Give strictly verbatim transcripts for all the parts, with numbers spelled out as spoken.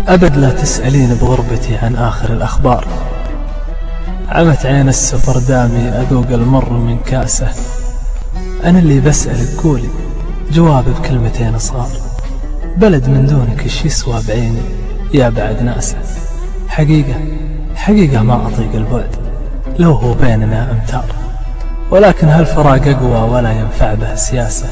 أبد لا تسألين بغربتي عن آخر الأخبار. عمت عين السفر دامي أذوق المر من كاسه. أنا اللي بسألك قولي جوابي بكلمتين صغار. بلد من دونك إيش يسوى بعيني يا بعد ناسه. حقيقة حقيقة ما أطيق البعد لو هو بيننا أمتار، ولكن هالفراق أقوى ولا ينفع به سياسة.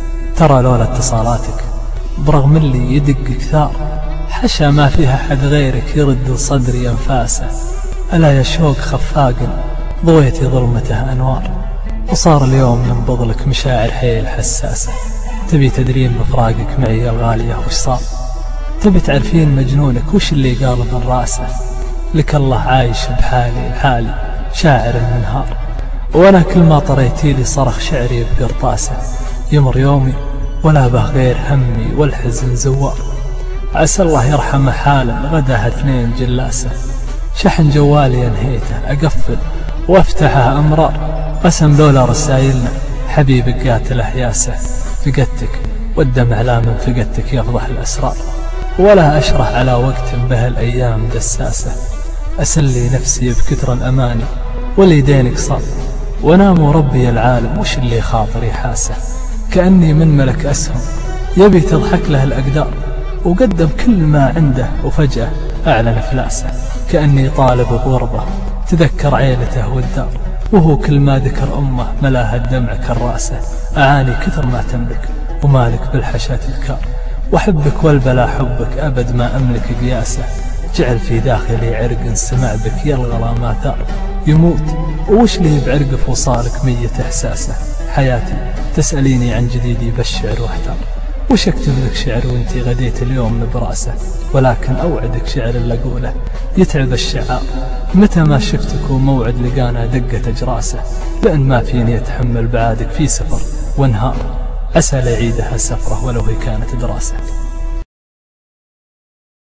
ترى لولا اتصالاتك برغم اللي يدق كثار، حشا ما فيها حد غيرك يرد صدري أنفاسه. ألا يا شوق خفاق ضويتي ظلمته أنوار، وصار اليوم ينبض لك مشاعر حيل حساسة. تبي تدرين بفراقك معي الغالية وش صار؟ تبي تعرفين مجنونك وش اللي قال من راسه؟ لك الله عايش بحالي بحالي شاعر المنهار، وأنا كل ما طريتي لي صرخ شعري بقرطاسه. يمر يومي ولا به غير همي والحزن زوار، عسى الله يرحم حالا غداها اثنين جلاسه. شحن جوالي انهيته أقفل وافتحه أمرار، قسم لولا رسايلنا حبيبك قاتل أحياسه. فقدتك والدمع لا من فقدتك يفضح الأسرار، ولا أشرح على وقت به الأيام دساسة. أسلي نفسي بكثر الأماني واليدينك صار، ونام وربي العالم وش اللي خاطري حاسه. كأني من ملك أسهم يبي تضحك له الأقدار، وقدم كل ما عنده وفجأة أعلن إفلاسه. كأني طالب بغربة تذكر عيلته والدار، وهو كل ما ذكر أمه ملاها الدمع كراسه. أعاني كثر ما تملك ومالك بالحشا تذكار، وحبك والبلا حبك أبد ما أملك قياسه. جعل في داخلي عرق سمع بك يلغى ما ثار، يموت وش لي بعرق فوصالك مية إحساسه. حياتي تسأليني عن جديدي بالشعر واحتار، وش اكتب لك شعر وانتي غديت اليوم براسه؟ ولكن أوعدك شعر اللي أقوله يتعب الشعار، متى ما شفتك وموعد لقانا دقة أجراسه. لأن ما فيني أتحمل بعادك في سفر وانهار، عسى لعيدها سفرة ولو هي كانت دراسة.